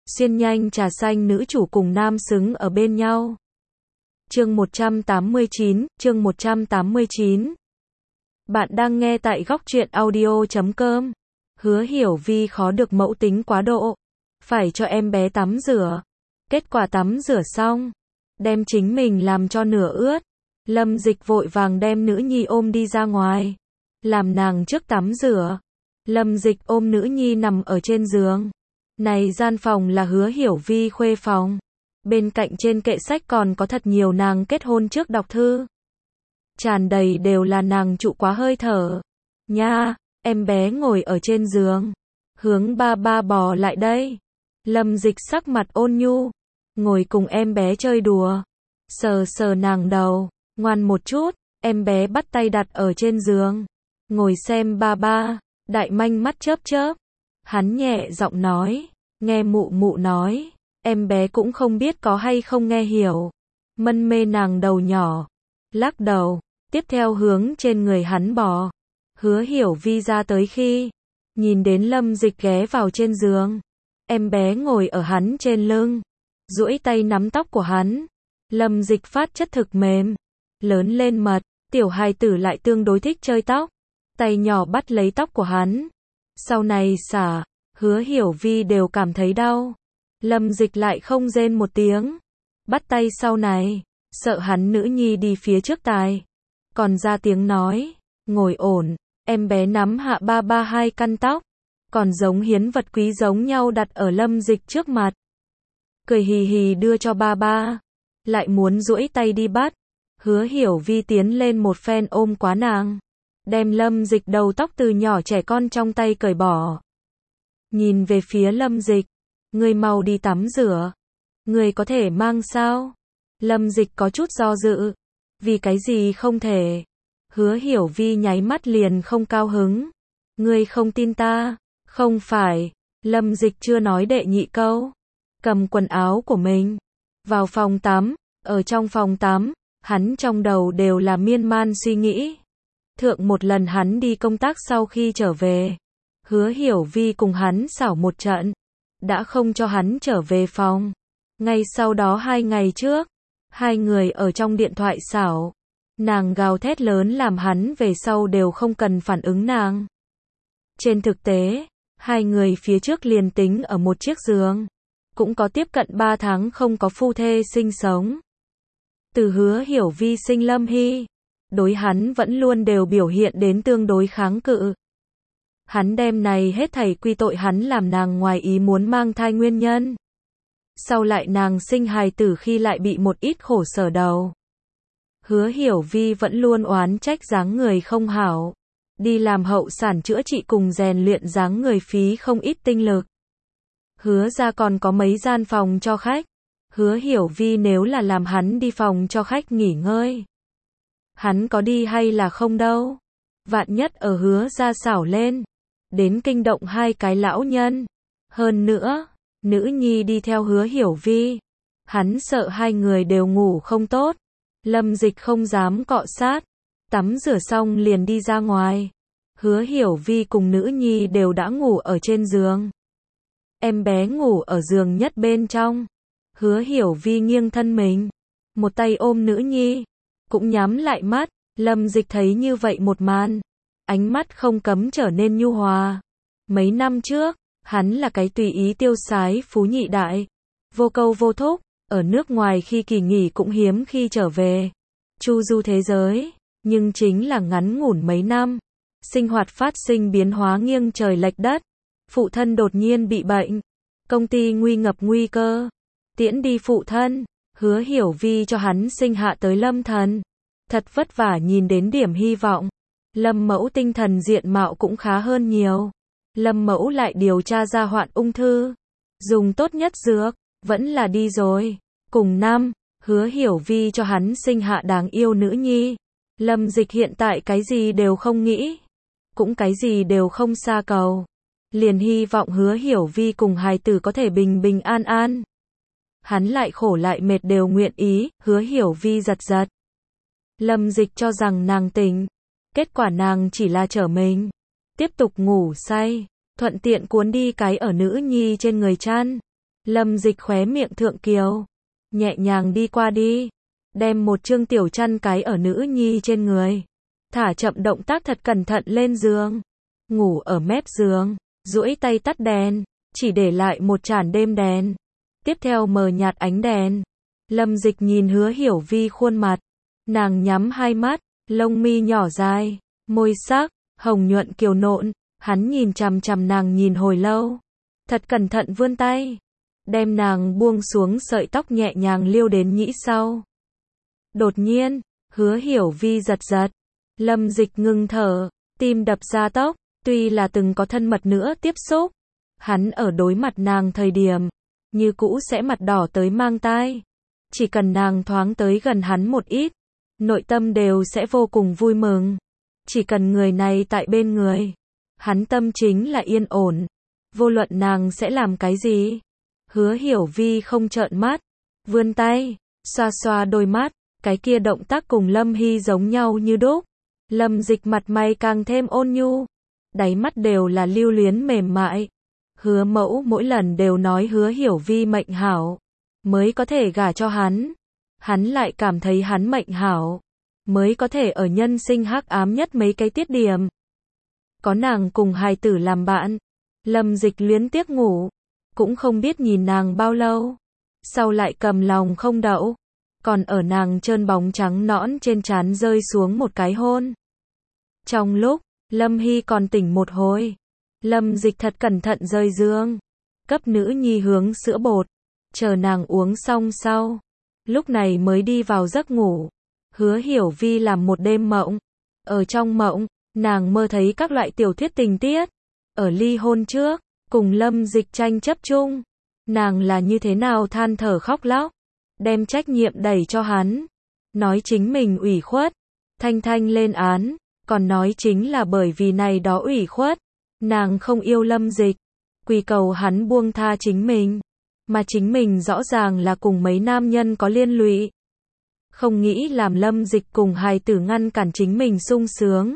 Xuyên nhanh trà xanh nữ chủ cùng nam xứng ở bên nhau. Chương 189, chương 189. Bạn đang nghe tại góc truyện audio.com. Hứa Hiểu Vi khó được mẫu tính quá độ. Phải cho em bé tắm rửa. Kết quả tắm rửa xong, đem chính mình làm cho nửa ướt. Lâm Dịch vội vàng đem nữ nhi ôm đi ra ngoài. Làm nàng trước tắm rửa. Lâm Dịch ôm nữ nhi nằm ở trên giường. Này gian phòng là Hứa Hiểu Vi khuê phòng. Bên cạnh trên kệ sách còn có thật nhiều nàng kết hôn trước đọc thư. Tràn đầy đều là nàng trụ quá hơi thở. Nha, em bé ngồi ở trên giường. Hướng ba ba bò lại đây. Lâm Dịch sắc mặt ôn nhu. Ngồi cùng em bé chơi đùa. Sờ sờ nàng đầu. Ngoan một chút, em bé bắt tay đặt ở trên giường. Ngồi xem ba ba. Đại manh mắt chớp chớp. Hắn nhẹ giọng nói. Nghe mụ mụ nói. Em bé cũng không biết có hay không nghe hiểu. Mân mê nàng đầu nhỏ. Lắc đầu. Tiếp theo hướng trên người hắn bò. Hứa Hiểu Vi ra tới khi nhìn đến Lâm Dịch ghé vào trên giường. Em bé ngồi ở hắn trên lưng. Duỗi tay nắm tóc của hắn. Lâm Dịch phát chất thực mềm. Lớn lên mật. Tiểu hài tử lại tương đối thích chơi tóc. Tay nhỏ bắt lấy tóc của hắn. Sau này xả. Hứa Hiểu Vi đều cảm thấy đau. Lâm Dịch lại không rên một tiếng. Bắt tay sau này. Sợ hắn nữ nhi đi phía trước tài. Còn ra tiếng nói. Ngồi ổn. Em bé nắm hạ ba ba hai căn tóc. Còn giống hiến vật quý giống nhau đặt ở Lâm Dịch trước mặt. Cười hì hì đưa cho ba ba. Lại muốn duỗi tay đi bắt. Hứa Hiểu Vi tiến lên một phen ôm quá nàng. Đem Lâm Dịch đầu tóc từ nhỏ trẻ con trong tay cởi bỏ. Nhìn về phía Lâm Dịch. Ngươi mau đi tắm rửa. Ngươi có thể mang sao? Lâm Dịch có chút do dự. Vì cái gì không thể? Hứa Hiểu Vi nháy mắt liền không cao hứng. Ngươi không tin ta? Không phải. Lâm Dịch chưa nói đệ nhị câu. Cầm quần áo của mình. Vào phòng tắm. Ở trong phòng tắm. Hắn trong đầu đều là miên man suy nghĩ. Thượng một lần hắn đi công tác sau khi trở về. Hứa Hiểu Vi cùng hắn xảo một trận. Đã không cho hắn trở về phòng. Ngay sau đó 2 ngày trước. Hai người ở trong điện thoại xảo. Nàng gào thét lớn làm hắn về sau đều không cần phản ứng nàng. Trên thực tế, hai người phía trước liền tính ở một chiếc giường. Cũng có tiếp cận 3 tháng không có phu thê sinh sống. Từ Hứa Hiểu Vi sinh Lâm Hy. Đối hắn vẫn luôn đều biểu hiện đến tương đối kháng cự. Hắn đem này hết thảy quy tội hắn làm nàng ngoài ý muốn mang thai nguyên nhân. Sau lại nàng sinh hài tử khi lại bị một ít khổ sở đầu. Hứa Hiểu Vi vẫn luôn oán trách dáng người không hảo. Đi làm hậu sản chữa trị cùng rèn luyện dáng người phí không ít tinh lực. Hứa ra còn có mấy gian phòng cho khách. Hứa Hiểu Vi nếu là làm hắn đi phòng cho khách nghỉ ngơi. Hắn có đi hay là không đâu. Vạn nhất ở Hứa ra xảo lên. Đến kinh động hai cái lão nhân. Hơn nữa, nữ nhi đi theo Hứa Hiểu Vi. Hắn sợ hai người đều ngủ không tốt. Lâm Dịch không dám cọ sát. Tắm rửa xong liền đi ra ngoài. Hứa Hiểu Vi cùng nữ nhi đều đã ngủ ở trên giường. Em bé ngủ ở giường nhất bên trong. Hứa Hiểu Vi nghiêng thân mình. Một tay ôm nữ nhi. Cũng nhắm lại mắt. Lâm Dịch thấy như vậy một màn. Ánh mắt không cấm trở nên nhu hòa. Mấy năm trước, hắn là cái tùy ý tiêu sái phú nhị đại. Vô câu vô thúc, ở nước ngoài khi kỳ nghỉ cũng hiếm khi trở về. Chu du thế giới, nhưng chính là ngắn ngủn mấy năm. Sinh hoạt phát sinh biến hóa nghiêng trời lệch đất. Phụ thân đột nhiên bị bệnh. Công ty nguy ngập nguy cơ. Tiễn đi phụ thân, Hứa Hiểu Vi cho hắn sinh hạ tới Lâm Thần. Thật vất vả nhìn đến điểm hy vọng. Lâm Mẫu tinh thần diện mạo cũng khá hơn nhiều. Lâm Mẫu lại điều tra ra hoạn ung thư. Dùng tốt nhất dược, vẫn là đi rồi. Cùng năm, Hứa Hiểu Vi cho hắn sinh hạ đáng yêu nữ nhi. Lâm Dịch hiện tại cái gì đều không nghĩ. Cũng cái gì đều không xa cầu. Liền hy vọng Hứa Hiểu Vi cùng hài tử có thể bình bình an an. Hắn lại khổ lại mệt đều nguyện ý, Hứa Hiểu Vi giật giật. Lâm Dịch cho rằng nàng tỉnh. Kết quả nàng chỉ là trở mình. Tiếp tục ngủ say. Thuận tiện cuốn đi cái ở nữ nhi trên người chăn. Lâm Dịch khóe miệng thượng kiều, nhẹ nhàng đi qua đi, đem một chương tiểu chăn cái ở nữ nhi trên người, thả chậm động tác thật cẩn thận lên giường, ngủ ở mép giường, duỗi tay tắt đèn, chỉ để lại một chản đêm đèn. Tiếp theo mờ nhạt ánh đèn. Lâm Dịch nhìn Hứa Hiểu Vi khuôn mặt, nàng nhắm hai mắt, lông mi nhỏ dài, môi sắc hồng nhuận kiều nộn, hắn nhìn chằm chằm nàng nhìn hồi lâu, thật cẩn thận vươn tay, đem nàng buông xuống sợi tóc nhẹ nhàng liêu đến nhĩ sau. Đột nhiên, Hứa Hiểu Vi giật giật, Lâm Dịch ngừng thở, tim đập ra tốc, tuy là từng có thân mật nữa tiếp xúc, hắn ở đối mặt nàng thời điểm, như cũ sẽ mặt đỏ tới mang tai. Chỉ cần nàng thoáng tới gần hắn một ít, nội tâm đều sẽ vô cùng vui mừng. Chỉ cần người này tại bên người, hắn tâm chính là yên ổn. Vô luận nàng sẽ làm cái gì. Hứa Hiểu Vi không trợn mắt, vươn tay, xoa xoa đôi mắt, cái kia động tác cùng Lâm Hy giống nhau như đúc. Lâm Dịch mặt mày càng thêm ôn nhu, đáy mắt đều là lưu luyến mềm mại. Hứa mẫu mỗi lần đều nói Hứa Hiểu Vi mệnh hảo, mới có thể gả cho hắn. Hắn lại cảm thấy hắn mệnh hảo, mới có thể ở nhân sinh hắc ám nhất mấy cái tiết điểm. Có nàng cùng hài tử làm bạn, Lâm Dịch luyến tiếc ngủ, cũng không biết nhìn nàng bao lâu. Sau lại cầm lòng không đậu, còn ở nàng trơn bóng trắng nõn trên trán rơi xuống một cái hôn. Trong lúc, Lâm Hy còn tỉnh một hồi, Lâm Dịch thật cẩn thận rơi giường, cấp nữ nhi hướng sữa bột, chờ nàng uống xong sau, lúc này mới đi vào giấc ngủ. Hứa Hiểu Vi làm một đêm mộng, ở trong mộng, nàng mơ thấy các loại tiểu thuyết tình tiết, ở ly hôn trước, cùng Lâm Dịch tranh chấp chung, nàng là như thế nào than thở khóc lóc, đem trách nhiệm đẩy cho hắn, nói chính mình ủy khuất, thanh thanh lên án, còn nói chính là bởi vì này đó ủy khuất, nàng không yêu Lâm Dịch, quỳ cầu hắn buông tha chính mình, mà chính mình rõ ràng là cùng mấy nam nhân có liên lụy. Không nghĩ làm Lâm Dịch cùng hài tử ngăn cản chính mình sung sướng.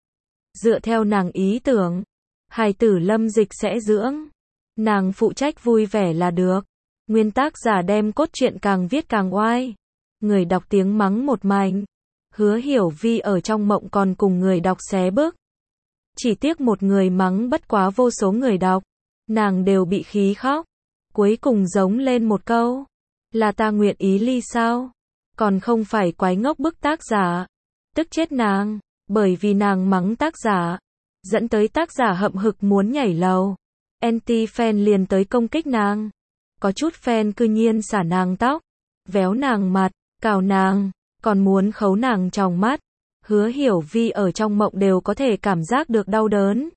Dựa theo nàng ý tưởng, hài tử Lâm Dịch sẽ dưỡng, nàng phụ trách vui vẻ là được. Nguyên tác giả đem cốt truyện càng viết càng oai, người đọc tiếng mắng một mảnh. Hứa Hiểu Vi ở trong mộng còn cùng người đọc xé bước. Chỉ tiếc một người mắng bất quá vô số người đọc, nàng đều bị khí khóc. Cuối cùng giống lên một câu, là ta nguyện ý ly sao? Còn không phải quái ngốc bức tác giả. Tức chết nàng, bởi vì nàng mắng tác giả, dẫn tới tác giả hậm hực muốn nhảy lầu. Anti-fan liền tới công kích nàng. Có chút fan cư nhiên xả nàng tóc, véo nàng mặt, cào nàng, còn muốn khấu nàng tròng mắt. Hứa Hiểu Vi ở trong mộng đều có thể cảm giác được đau đớn.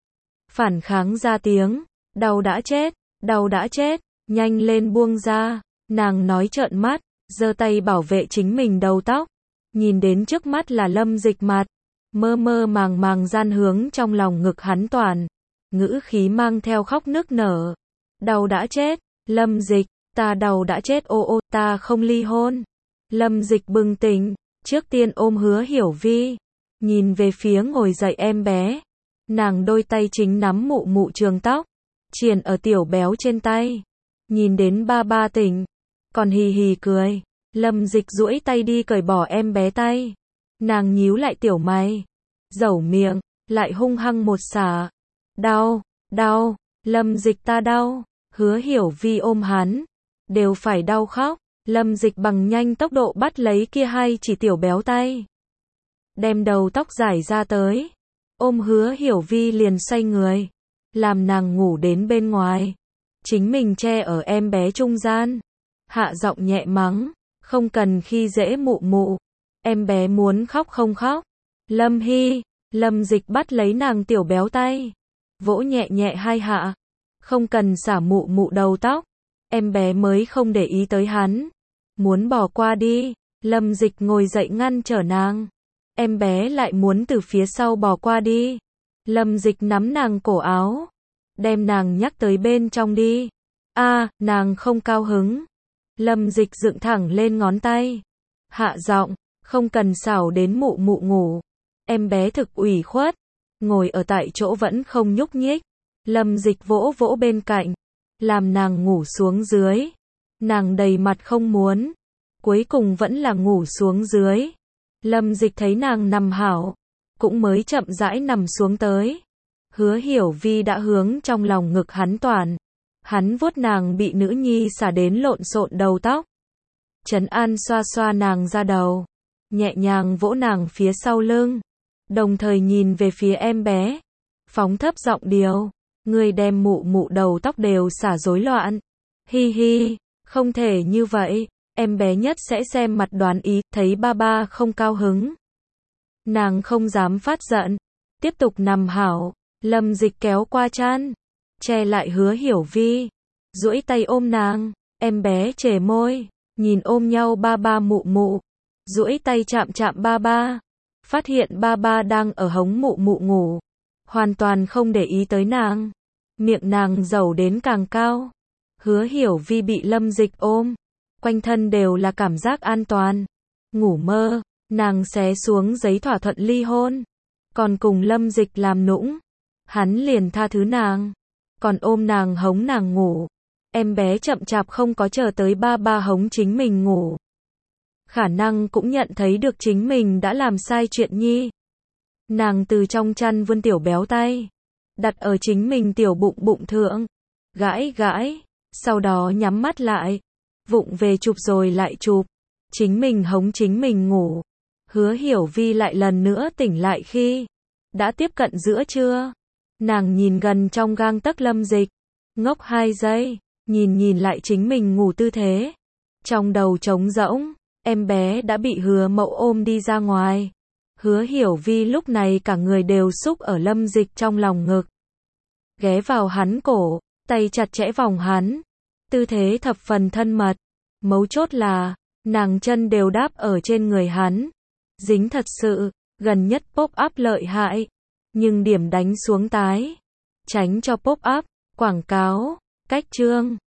Phản kháng ra tiếng, đau đã chết, nhanh lên buông ra. Nàng nói trợn mắt, giơ tay bảo vệ chính mình đầu tóc. Nhìn đến trước mắt là Lâm Dịch mặt, mơ mơ màng màng gian hướng trong lòng ngực hắn toàn. Ngữ khí mang theo khóc nức nở. Đau đã chết, Lâm Dịch, ta đau đã chết ô, ta không ly hôn. Lâm Dịch bừng tỉnh, trước tiên ôm Hứa Hiểu Vi, nhìn về phía ngồi dậy em bé. Nàng đôi tay chính nắm mụ mụ trường tóc, triền ở tiểu béo trên tay. Nhìn đến ba ba tỉnh, còn hì hì cười. Lâm Dịch duỗi tay đi cởi bỏ em bé tay. Nàng nhíu lại tiểu mày, dẩu miệng, lại hung hăng một xả. Đau, Lâm Dịch ta đau. Hứa Hiểu Vi ôm hắn, đều phải đau khóc. Lâm Dịch bằng nhanh tốc độ bắt lấy kia hai chỉ tiểu béo tay, đem đầu tóc giải ra tới, ôm Hứa Hiểu Vi liền xoay người, làm nàng ngủ đến bên ngoài, chính mình che ở em bé trung gian, hạ giọng nhẹ mắng, không cần khi dễ mụ mụ, em bé muốn khóc không khóc. Lâm Hy, Lâm Dịch bắt lấy nàng tiểu béo tay, vỗ nhẹ nhẹ hai hạ, không cần xả mụ mụ đầu tóc, em bé mới không để ý tới hắn. Muốn bỏ qua đi, Lâm Dịch ngồi dậy ngăn trở nàng. Em bé lại muốn từ phía sau bỏ qua đi. Lâm Dịch nắm nàng cổ áo, đem nàng nhắc tới bên trong đi. Nàng không cao hứng. Lâm Dịch dựng thẳng lên ngón tay, hạ giọng, không cần xảo đến mụ mụ ngủ. Em bé thực ủy khuất, ngồi ở tại chỗ vẫn không nhúc nhích. Lâm Dịch vỗ vỗ bên cạnh, làm nàng ngủ xuống dưới. Nàng đầy mặt không muốn, cuối cùng vẫn là ngủ xuống dưới. Lâm Dịch thấy nàng nằm hảo, cũng mới chậm rãi nằm xuống tới. Hứa Hiểu Vi đã hướng trong lòng ngực hắn toàn. Hắn vuốt nàng bị nữ nhi xả đến lộn xộn đầu tóc. Trấn an xoa xoa nàng da đầu, nhẹ nhàng vỗ nàng phía sau lưng, đồng thời nhìn về phía em bé, phóng thấp giọng điều, người đem mụ mụ đầu tóc đều xả rối loạn. Hi hi, không thể như vậy, em bé nhất sẽ xem mặt đoán ý, thấy ba ba không cao hứng. Nàng không dám phát giận, tiếp tục nằm hảo. Lâm Dịch kéo qua chăn, che lại Hứa Hiểu Vi, duỗi tay ôm nàng, em bé chề môi, nhìn ôm nhau ba ba mụ mụ, duỗi tay chạm chạm ba ba, phát hiện ba ba đang ở hống mụ mụ ngủ, hoàn toàn không để ý tới nàng, miệng nàng dầu đến càng cao. Hứa Hiểu Vi bị Lâm Dịch ôm, quanh thân đều là cảm giác an toàn, ngủ mơ, nàng xé xuống giấy thỏa thuận ly hôn, còn cùng Lâm Dịch làm nũng. Hắn liền tha thứ nàng, còn ôm nàng hống nàng ngủ. Em bé chậm chạp không có chờ tới ba ba hống chính mình ngủ. Khả năng cũng nhận thấy được chính mình đã làm sai chuyện nhi. Nàng từ trong chăn vươn tiểu béo tay, đặt ở chính mình tiểu bụng bụng thượng, gãi gãi, sau đó nhắm mắt lại, vụng về chụp rồi lại chụp, chính mình hống chính mình ngủ. Hứa Hiểu Vi lại lần nữa tỉnh lại khi đã tiếp cận giữa trưa. Nàng nhìn gần trong gang tấc Lâm Dịch, ngốc 2 giây, nhìn lại chính mình ngủ tư thế. Trong đầu trống rỗng, em bé đã bị Hứa Mậu ôm đi ra ngoài. Hứa Hiểu Vi lúc này cả người đều xúc ở Lâm Dịch trong lòng ngực. Ghé vào hắn cổ, tay chặt chẽ vòng hắn. Tư thế thập phần thân mật. Mấu chốt là, nàng chân đều đáp ở trên người hắn. Dính thật sự, gần nhất pop up lợi hại. Nhưng điểm đánh xuống tái. Tránh cho pop up, quảng cáo, cách chương.